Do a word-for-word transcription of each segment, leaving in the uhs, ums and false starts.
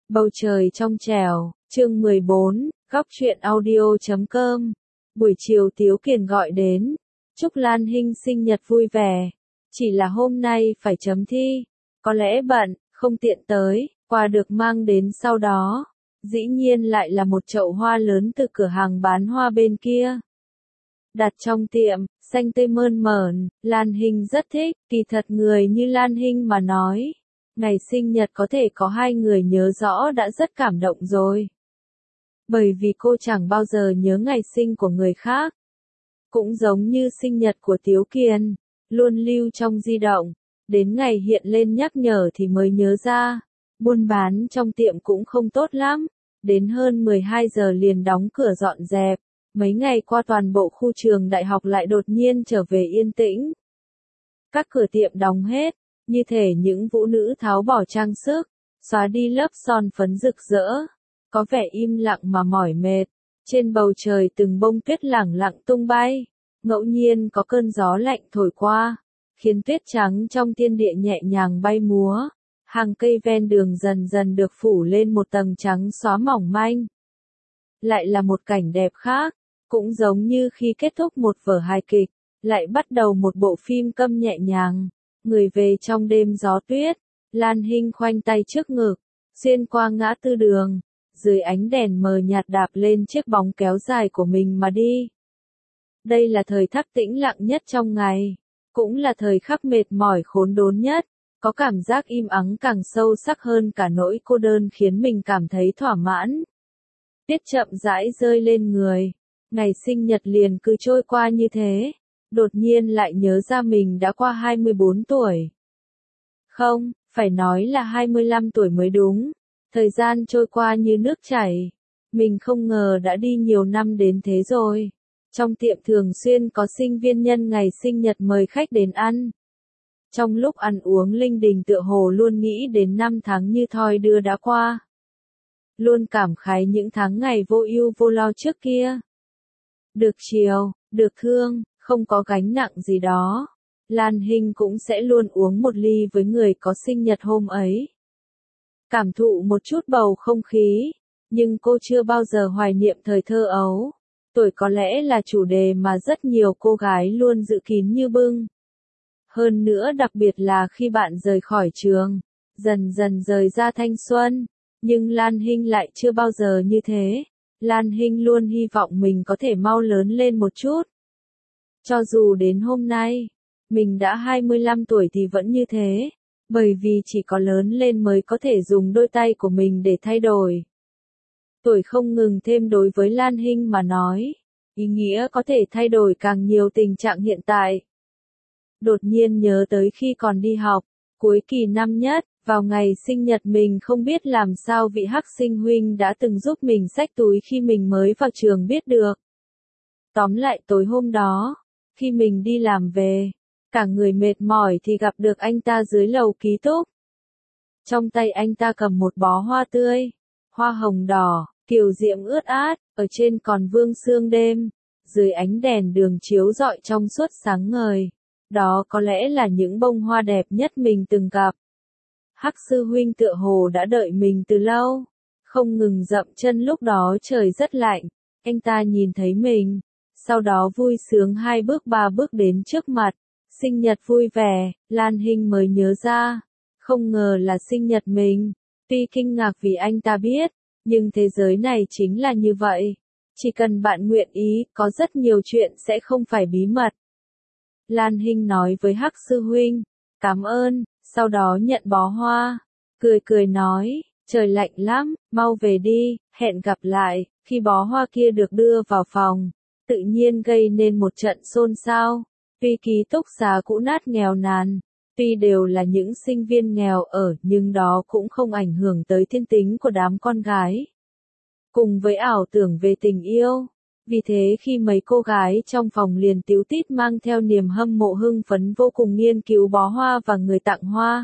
Bầu trời trong trẻo, chương mười bốn, góc truyện audio chấm com. Buổi chiều Tiếu Kiền gọi đến, chúc Lan Hinh sinh nhật vui vẻ. Chỉ là hôm nay phải chấm thi, có lẽ bận, không tiện tới, quà được mang đến sau đó. Dĩ nhiên lại là một chậu hoa lớn từ cửa hàng bán hoa bên kia. Đặt trong tiệm, xanh tươi mơn mởn, Lan Hinh rất thích, kỳ thật người như Lan Hinh mà nói. Ngày sinh nhật có thể có hai người nhớ rõ đã rất cảm động rồi. Bởi vì cô chẳng bao giờ nhớ ngày sinh của người khác. Cũng giống như sinh nhật của Tiếu Kiền, luôn lưu trong di động, đến ngày hiện lên nhắc nhở thì mới nhớ ra. Buôn bán trong tiệm cũng không tốt lắm, đến hơn mười hai giờ liền đóng cửa dọn dẹp. Mấy ngày qua toàn bộ khu trường đại học lại đột nhiên trở về yên tĩnh. Các cửa tiệm đóng hết, như thể những vũ nữ tháo bỏ trang sức, xóa đi lớp son phấn rực rỡ, có vẻ im lặng mà mỏi mệt. Trên bầu trời từng bông tuyết lẳng lặng tung bay, ngẫu nhiên có cơn gió lạnh thổi qua, khiến tuyết trắng trong thiên địa nhẹ nhàng bay múa. Hàng cây ven đường dần dần được phủ lên một tầng trắng xóa mỏng manh. Lại là một cảnh đẹp khác, cũng giống như khi kết thúc một vở hài kịch, lại bắt đầu một bộ phim câm nhẹ nhàng. Người về trong đêm gió tuyết, Lan Hinh khoanh tay trước ngực, xuyên qua ngã tư đường, dưới ánh đèn mờ nhạt đạp lên chiếc bóng kéo dài của mình mà đi. Đây là thời khắc tĩnh lặng nhất trong ngày, cũng là thời khắc mệt mỏi khốn đốn nhất, có cảm giác im ắng càng sâu sắc hơn cả nỗi cô đơn khiến mình cảm thấy thỏa mãn. Tiết chậm rãi rơi lên người, ngày sinh nhật liền cứ trôi qua như thế. Đột nhiên lại nhớ ra mình đã qua hai mươi bốn tuổi. Không, phải nói là hai mươi lăm tuổi mới đúng. Thời gian trôi qua như nước chảy. Mình không ngờ đã đi nhiều năm đến thế rồi. Trong tiệm thường xuyên có sinh viên nhân ngày sinh nhật mời khách đến ăn. Trong lúc ăn uống linh đình tựa hồ luôn nghĩ đến năm tháng như thoi đưa đã qua. Luôn cảm khái những tháng ngày vô ưu vô lo trước kia. Được chiều, được thương. Không có gánh nặng gì đó, Lan Hinh cũng sẽ luôn uống một ly với người có sinh nhật hôm ấy. Cảm thụ một chút bầu không khí, nhưng cô chưa bao giờ hoài niệm thời thơ ấu. Tuổi có lẽ là chủ đề mà rất nhiều cô gái luôn giữ kín như bưng. Hơn nữa đặc biệt là khi bạn rời khỏi trường, dần dần rời ra thanh xuân, nhưng Lan Hinh lại chưa bao giờ như thế. Lan Hinh luôn hy vọng mình có thể mau lớn lên một chút. Cho dù đến hôm nay, mình đã hai mươi lăm tuổi thì vẫn như thế, bởi vì chỉ có lớn lên mới có thể dùng đôi tay của mình để thay đổi. Tuổi không ngừng thêm đối với Lan Hinh mà nói, ý nghĩa có thể thay đổi càng nhiều tình trạng hiện tại. Đột nhiên nhớ tới khi còn đi học, cuối kỳ năm nhất, vào ngày sinh nhật mình không biết làm sao vị Hắc Sinh huynh đã từng giúp mình xách túi khi mình mới vào trường biết được. Tóm lại tối hôm đó, khi mình đi làm về, cả người mệt mỏi thì gặp được anh ta dưới lầu ký túc. Trong tay anh ta cầm một bó hoa tươi, hoa hồng đỏ, kiều diễm ướt át, ở trên còn vương sương đêm, dưới ánh đèn đường chiếu rọi trong suốt sáng ngời. Đó có lẽ là những bông hoa đẹp nhất mình từng gặp. Hắc sư huynh tựa hồ đã đợi mình từ lâu, không ngừng dậm chân lúc đó trời rất lạnh, anh ta nhìn thấy mình. Sau đó vui sướng hai bước ba bước đến trước mặt. Sinh nhật vui vẻ, Lan Hinh mới nhớ ra. Không ngờ là sinh nhật mình. Tuy kinh ngạc vì anh ta biết, nhưng thế giới này chính là như vậy. Chỉ cần bạn nguyện ý, có rất nhiều chuyện sẽ không phải bí mật. Lan Hinh nói với Hắc sư huynh, cảm ơn, sau đó nhận bó hoa. Cười cười nói, trời lạnh lắm, mau về đi, hẹn gặp lại. Khi bó hoa kia được đưa vào phòng, tự nhiên gây nên một trận xôn xao. Tuy ký túc xá cũ nát nghèo nàn, tuy đều là những sinh viên nghèo ở, nhưng đó cũng không ảnh hưởng tới thiên tính của đám con gái. Cùng với ảo tưởng về tình yêu, vì thế khi mấy cô gái trong phòng liền tíu tít mang theo niềm hâm mộ hưng phấn vô cùng nghiên cứu bó hoa và người tặng hoa.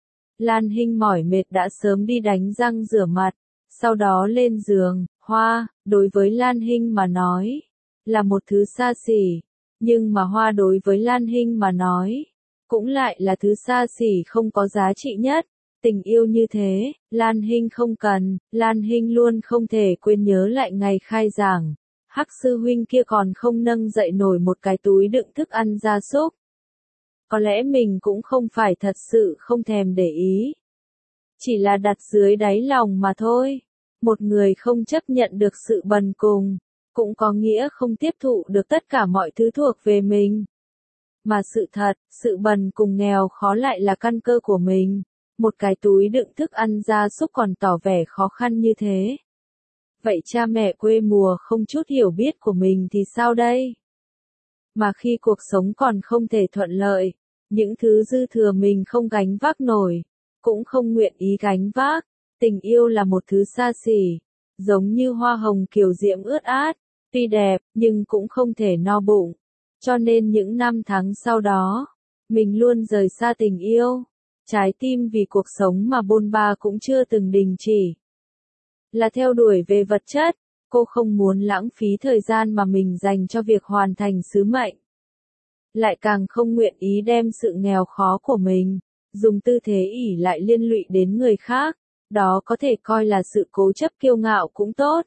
Lan Hinh mỏi mệt đã sớm đi đánh răng rửa mặt, sau đó lên giường. Hoa, đối với Lan Hinh mà nói, là một thứ xa xỉ, nhưng mà hoa đối với Lan Hinh mà nói, cũng lại là thứ xa xỉ không có giá trị nhất. Tình yêu như thế, Lan Hinh không cần, Lan Hinh luôn không thể quên nhớ lại ngày khai giảng. Hắc sư huynh kia còn không nâng dậy nổi một cái túi đựng thức ăn gia súc. Có lẽ mình cũng không phải thật sự không thèm để ý. Chỉ là đặt dưới đáy lòng mà thôi. Một người không chấp nhận được sự bần cùng, cũng có nghĩa không tiếp thụ được tất cả mọi thứ thuộc về mình. Mà sự thật, sự bần cùng nghèo khó lại là căn cơ của mình. Một cái túi đựng thức ăn gia súc còn tỏ vẻ khó khăn như thế. Vậy cha mẹ quê mùa không chút hiểu biết của mình thì sao đây? Mà khi cuộc sống còn không thể thuận lợi, những thứ dư thừa mình không gánh vác nổi, cũng không nguyện ý gánh vác. Tình yêu là một thứ xa xỉ, giống như hoa hồng kiều diễm ướt át, tuy đẹp nhưng cũng không thể no bụng. Cho nên những năm tháng sau đó, mình luôn rời xa tình yêu. Trái tim vì cuộc sống mà bôn ba cũng chưa từng đình chỉ. Là theo đuổi về vật chất, cô không muốn lãng phí thời gian mà mình dành cho việc hoàn thành sứ mệnh. Lại càng không nguyện ý đem sự nghèo khó của mình, dùng tư thế ỷ lại liên lụy đến người khác. Đó có thể coi là sự cố chấp kiêu ngạo cũng tốt.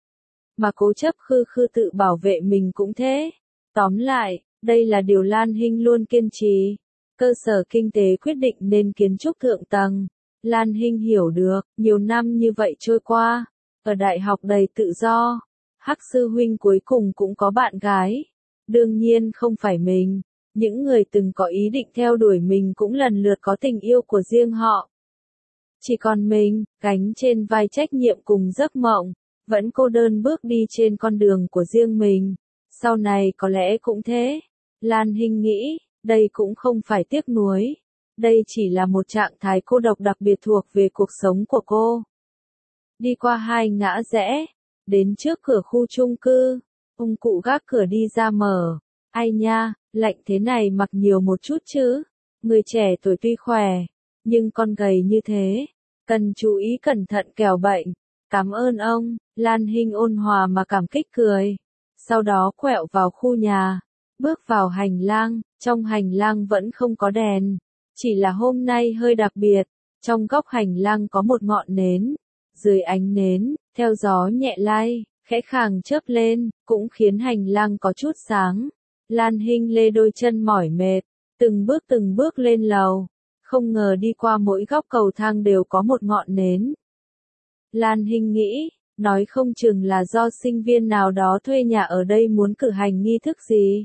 Mà cố chấp khư khư tự bảo vệ mình cũng thế. Tóm lại, đây là điều Lan Hinh luôn kiên trì. Cơ sở kinh tế quyết định nên kiến trúc thượng tầng. Lan Hinh hiểu được, nhiều năm như vậy trôi qua, ở đại học đầy tự do, Hắc sư huynh cuối cùng cũng có bạn gái. Đương nhiên không phải mình, những người từng có ý định theo đuổi mình cũng lần lượt có tình yêu của riêng họ. Chỉ còn mình, gánh trên vai trách nhiệm cùng giấc mộng, vẫn cô đơn bước đi trên con đường của riêng mình. Sau này có lẽ cũng thế. Lan Hinh nghĩ, đây cũng không phải tiếc nuối. Đây chỉ là một trạng thái cô độc đặc biệt thuộc về cuộc sống của cô. Đi qua hai ngã rẽ, đến trước cửa khu chung cư, ông cụ gác cửa đi ra mở. Ai nha, lạnh thế này mặc nhiều một chút chứ. Người trẻ tuổi tuy khỏe, nhưng con gầy như thế, cần chú ý cẩn thận kẻo bệnh. Cảm ơn ông, Lan Hinh ôn hòa mà cảm kích cười. Sau đó quẹo vào khu nhà, bước vào hành lang, trong hành lang vẫn không có đèn. Chỉ là hôm nay hơi đặc biệt, trong góc hành lang có một ngọn nến. Dưới ánh nến, theo gió nhẹ lay, khẽ khàng chớp lên, cũng khiến hành lang có chút sáng. Lan Hinh lê đôi chân mỏi mệt, từng bước từng bước lên lầu. Không ngờ đi qua mỗi góc cầu thang đều có một ngọn nến. Lan Hinh nghĩ, nói không chừng là do sinh viên nào đó thuê nhà ở đây muốn cử hành nghi thức gì.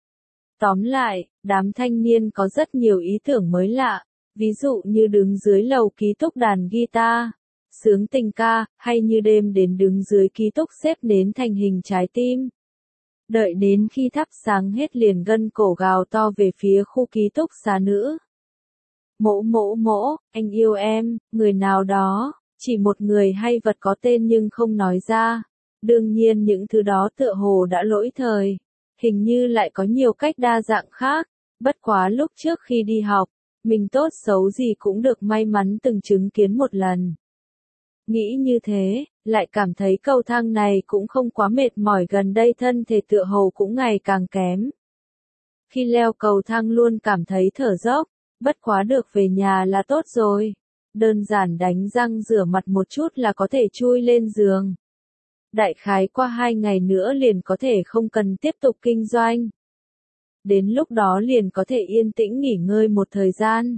Tóm lại, đám thanh niên có rất nhiều ý tưởng mới lạ, ví dụ như đứng dưới lầu ký túc đàn guitar, sướng tình ca, hay như đêm đến đứng dưới ký túc xếp nến thành hình trái tim. Đợi đến khi thắp sáng hết liền gân cổ gào to về phía khu ký túc xá nữ. Mỗ mỗ mỗ, anh yêu em, người nào đó, chỉ một người hay vật có tên nhưng không nói ra. Đương nhiên những thứ đó tựa hồ đã lỗi thời. Hình như lại có nhiều cách đa dạng khác. Bất quá lúc trước khi đi học, mình tốt xấu gì cũng được may mắn từng chứng kiến một lần. Nghĩ như thế, lại cảm thấy cầu thang này cũng không quá mệt mỏi, gần đây thân thể tựa hồ cũng ngày càng kém. Khi leo cầu thang luôn cảm thấy thở dốc, bất quá được về nhà là tốt rồi. Đơn giản đánh răng rửa mặt một chút là có thể chui lên giường. Đại khái qua hai ngày nữa liền có thể không cần tiếp tục kinh doanh. Đến lúc đó liền có thể yên tĩnh nghỉ ngơi một thời gian.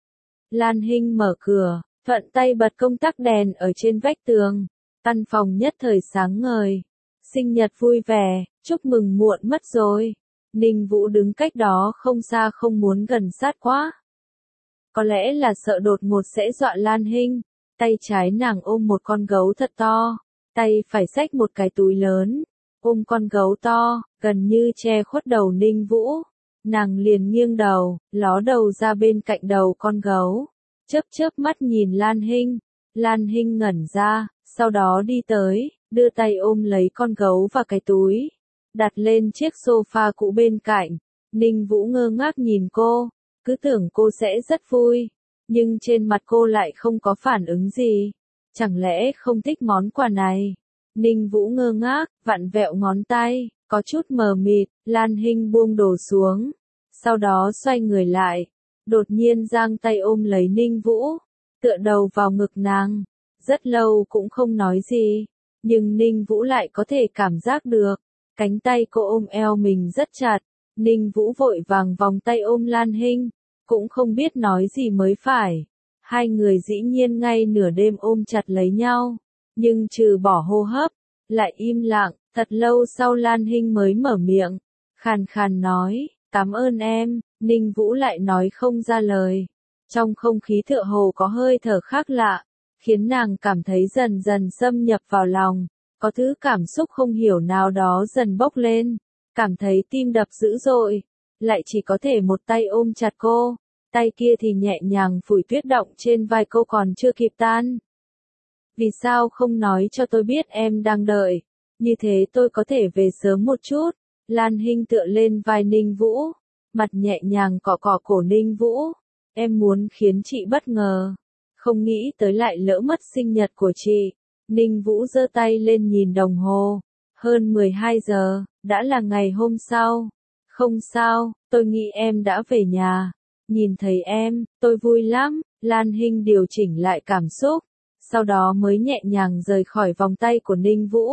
Lan Hinh mở cửa, thuận tay bật công tắc đèn ở trên vách tường. Căn phòng nhất thời sáng ngời. Sinh nhật vui vẻ, chúc mừng muộn mất rồi. Ninh Vũ đứng cách đó không xa không muốn gần sát quá. Có lẽ là sợ đột ngột sẽ dọa Lan Hinh. Tay trái nàng ôm một con gấu thật to. Tay phải xách một cái túi lớn. Ôm con gấu to, gần như che khuất đầu Ninh Vũ. Nàng liền nghiêng đầu, ló đầu ra bên cạnh đầu con gấu. Chớp chớp mắt nhìn Lan Hinh. Lan Hinh ngẩn ra, sau đó đi tới, đưa tay ôm lấy con gấu và cái túi. Đặt lên chiếc sofa cũ bên cạnh. Ninh Vũ ngơ ngác nhìn cô, cứ tưởng cô sẽ rất vui. Nhưng trên mặt cô lại không có phản ứng gì. Chẳng lẽ không thích món quà này? Ninh Vũ ngơ ngác, vặn vẹo ngón tay, có chút mờ mịt. Lan Hinh buông đồ xuống. Sau đó xoay người lại. Đột nhiên giang tay ôm lấy Ninh Vũ. tựa đầu vào ngực nàng. Rất lâu cũng không nói gì, nhưng Ninh Vũ lại có thể cảm giác được, cánh tay cô ôm eo mình rất chặt. Ninh Vũ vội vàng vòng tay ôm Lan Hinh, cũng không biết nói gì mới phải. Hai người dĩ nhiên ngay nửa đêm ôm chặt lấy nhau, nhưng trừ bỏ hô hấp, lại im lặng. Thật lâu sau Lan Hinh mới mở miệng, khàn khàn nói, cảm ơn em. Ninh Vũ lại nói không ra lời. Trong không khí tựa hồ có hơi thở khác lạ, khiến nàng cảm thấy dần dần xâm nhập vào lòng, có thứ cảm xúc không hiểu nào đó dần bốc lên, cảm thấy tim đập dữ dội, lại chỉ có thể một tay ôm chặt cô, tay kia thì nhẹ nhàng phủi tuyết động trên vai cô còn chưa kịp tan. Vì sao không nói cho tôi biết em đang đợi, như thế tôi có thể về sớm một chút. Lan Hinh tựa lên vai Ninh Vũ, mặt nhẹ nhàng cọ cọ cổ Ninh Vũ, em muốn khiến chị bất ngờ, không nghĩ tới lại lỡ mất sinh nhật của chị. Ninh Vũ giơ tay lên nhìn đồng hồ, hơn mười hai giờ, đã là ngày hôm sau. Không sao, tôi nghĩ em đã về nhà, nhìn thấy em, tôi vui lắm. Lan Hinh điều chỉnh lại cảm xúc, sau đó mới nhẹ nhàng rời khỏi vòng tay của Ninh Vũ.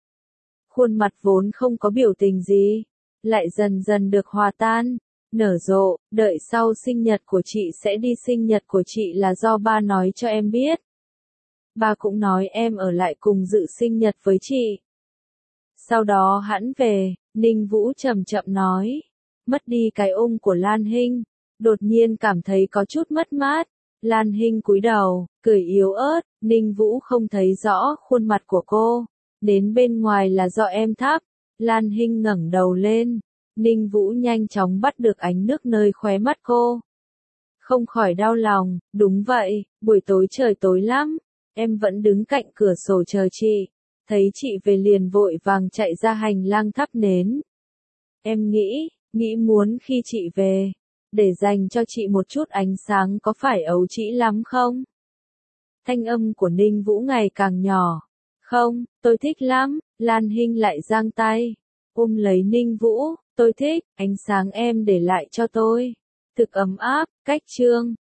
Khuôn mặt vốn không có biểu tình gì, lại dần dần được hòa tan, nở rộ. Đợi sau sinh nhật của chị sẽ đi, sinh nhật của chị là do ba nói cho em biết. Ba cũng nói em ở lại cùng dự sinh nhật với chị. Sau đó hẵng về. Ninh Vũ chậm chậm nói. Mất đi cái ôm của Lan Hinh, đột nhiên cảm thấy có chút mất mát. Lan Hinh cúi đầu, cười yếu ớt. Ninh Vũ không thấy rõ khuôn mặt của cô, đến bên ngoài là do em thắp. Lan Hinh ngẩng đầu lên, Ninh Vũ nhanh chóng bắt được ánh nước nơi khóe mắt cô. Không khỏi đau lòng, đúng vậy, buổi tối trời tối lắm, em vẫn đứng cạnh cửa sổ chờ chị, thấy chị về liền vội vàng chạy ra hành lang thắp nến. Em nghĩ, nghĩ muốn khi chị về, để dành cho chị một chút ánh sáng có phải ấu trĩ lắm không? Thanh âm của Ninh Vũ ngày càng nhỏ. Không, tôi thích lắm. Lan Hinh lại giang tay, ôm lấy Ninh Vũ, tôi thích, ánh sáng em để lại cho tôi thực ấm áp. Cách chương